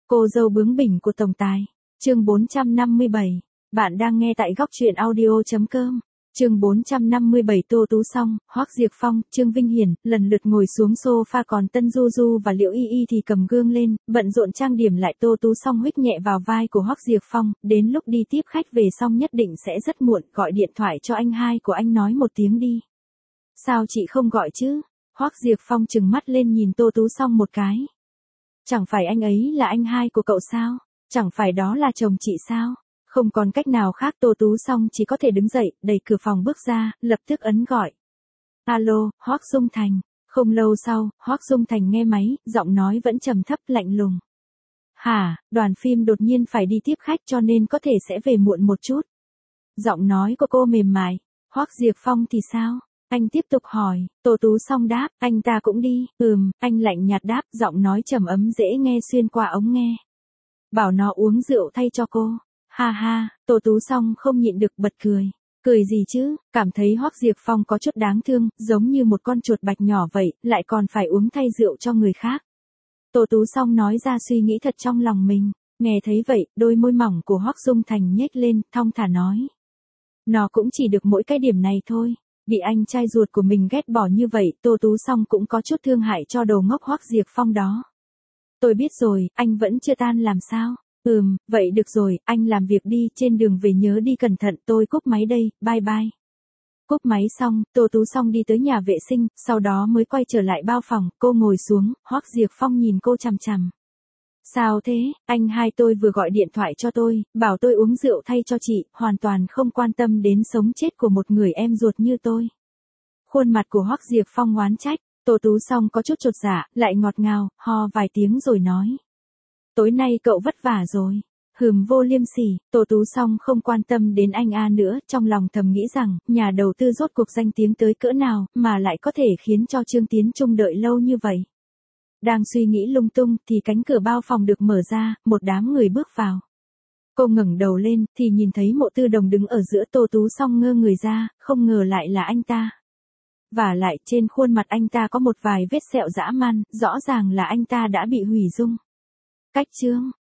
Cô dâu bướng bỉnh của tổng tài. Chương 457. Bạn đang nghe tại góc truyện audio.com. Chương 457. Tô Tú Song, Hoắc Diệp Phong, Trương Vinh Hiển lần lượt ngồi xuống sofa, còn Tân Du Du và Liễu Y Y thì cầm gương lên, bận rộn trang điểm lại. Tô Tú Song huých nhẹ vào vai của Hoắc Diệp Phong, đến lúc đi tiếp khách về xong nhất định sẽ rất muộn, gọi điện thoại cho anh hai của anh nói một tiếng đi. Sao chị không gọi chứ? Hoắc Diệp Phong trừng mắt lên nhìn Tô Tú Song một cái. Chẳng phải anh ấy là anh hai của cậu sao? Chẳng phải đó là chồng chị sao? Không còn cách nào khác, Tô Tú Song chỉ có thể đứng dậy, đẩy cửa phòng bước ra, lập tức ấn gọi. Alo, Hoắc Dung Thành. Không lâu sau, Hoắc Dung Thành nghe máy, giọng nói vẫn trầm thấp lạnh lùng. Hả, đoàn phim đột nhiên phải đi tiếp khách cho nên có thể sẽ về muộn một chút. Giọng nói của cô mềm mại. Hoắc Diệp Phong thì sao? Anh tiếp tục hỏi. Tô Tú Song đáp, anh ta cũng đi. Anh lạnh nhạt đáp, giọng nói trầm ấm dễ nghe xuyên qua ống nghe. Bảo nó uống rượu thay cho cô. Ha ha, Tô Tú Song không nhịn được bật cười. Cười gì chứ, cảm thấy Hoắc Diệp Phong có chút đáng thương, giống như một con chuột bạch nhỏ vậy, lại còn phải uống thay rượu cho người khác. Tô Tú Song nói ra suy nghĩ thật trong lòng mình. Nghe thấy vậy, đôi môi mỏng của Hoắc Dung Thành nhếch lên, thong thả nói. Nó cũng chỉ được mỗi cái điểm này thôi. Bị anh trai ruột của mình ghét bỏ như vậy, Tô Tú Song cũng có chút thương hại cho đồ ngốc Hoắc Diệp Phong đó. Tôi biết rồi, anh vẫn chưa tan làm sao? Vậy được rồi, anh làm việc đi, trên đường về nhớ đi cẩn thận, tôi cúp máy đây, bye bye. Cúp máy xong, Tô Tú Song đi tới nhà vệ sinh, sau đó mới quay trở lại bao phòng, cô ngồi xuống, Hoắc Diệp Phong nhìn cô chằm chằm. Sao thế, anh hai tôi vừa gọi điện thoại cho tôi, bảo tôi uống rượu thay cho chị, hoàn toàn không quan tâm đến sống chết của một người em ruột như tôi. Khuôn mặt của Hoắc Diệp Phong oán trách, Tô Tú Song có chút chột dạ, lại ngọt ngào, ho vài tiếng rồi nói. Tối nay cậu vất vả rồi. Vô liêm sỉ. Tô Tú Song không quan tâm đến anh A nữa, trong lòng thầm nghĩ rằng, nhà đầu tư rốt cuộc danh tiếng tới cỡ nào, mà lại có thể khiến cho Trương Tiến Trung đợi lâu như vậy. Đang suy nghĩ lung tung, thì cánh cửa bao phòng được mở ra, một đám người bước vào. Cô ngẩng đầu lên, thì nhìn thấy Mộ Tư Đồng đứng ở giữa. Tô Tú Song ngơ người ra, không ngờ lại là anh ta. Vả lại, trên khuôn mặt anh ta có một vài vết sẹo dã man, rõ ràng là anh ta đã bị hủy dung. Cách chương